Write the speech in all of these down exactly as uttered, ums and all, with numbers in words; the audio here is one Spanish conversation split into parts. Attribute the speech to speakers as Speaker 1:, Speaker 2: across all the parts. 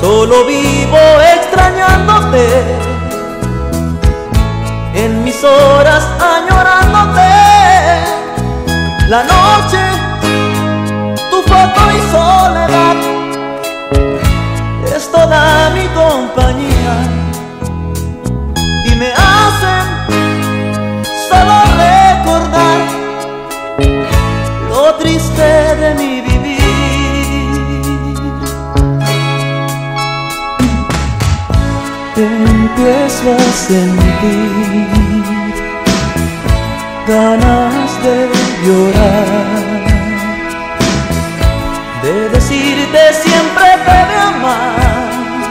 Speaker 1: Solo vivo extrañándote, en mis horas añorándote. La noche, tu foto y soledad es toda mi compañía y me hacen solo recordar lo triste de mi vivir. Empiezo a sentir ganas de llorar, de decirte siempre te de amar,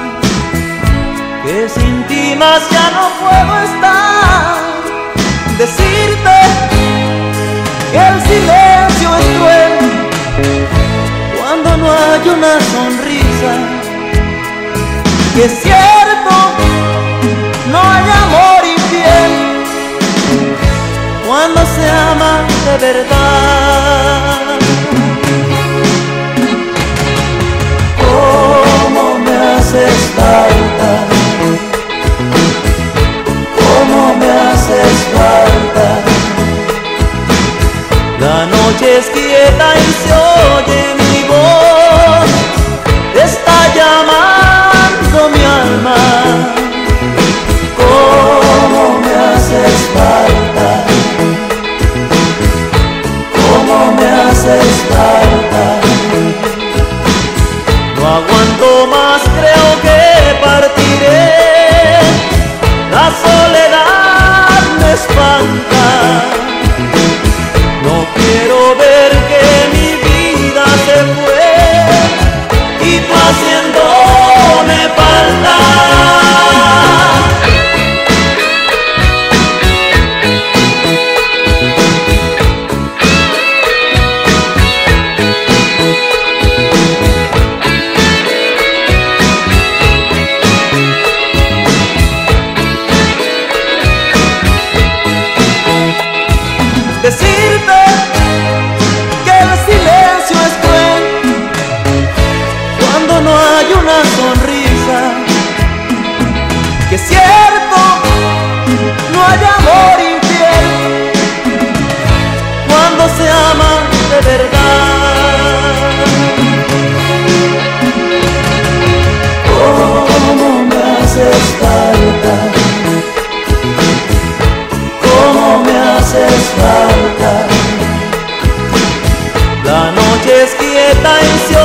Speaker 1: que sin ti más ya no puedo estar. Decirte que el silencio es cruel cuando no hay una sonrisa, que es cierto, no hay amor infiel cuando se ama de verdad. Cómo me haces falta, cómo me haces falta. La noche es quieta y se oye mi voz, está llamando mi alma. Cómo me haces falta, cómo me haces falta. No aguanto más, creo que partiré. La soledad me espanta. No quiero ver que mi vida se fue y tú haciéndome falta. Decirte que el silencio es cruel cuando no hay una sonrisa, que es cierto, no hay amor infiel cuando se ama de verdad. Cómo me haces falta, cómo me haces falta. La noche es quieta y se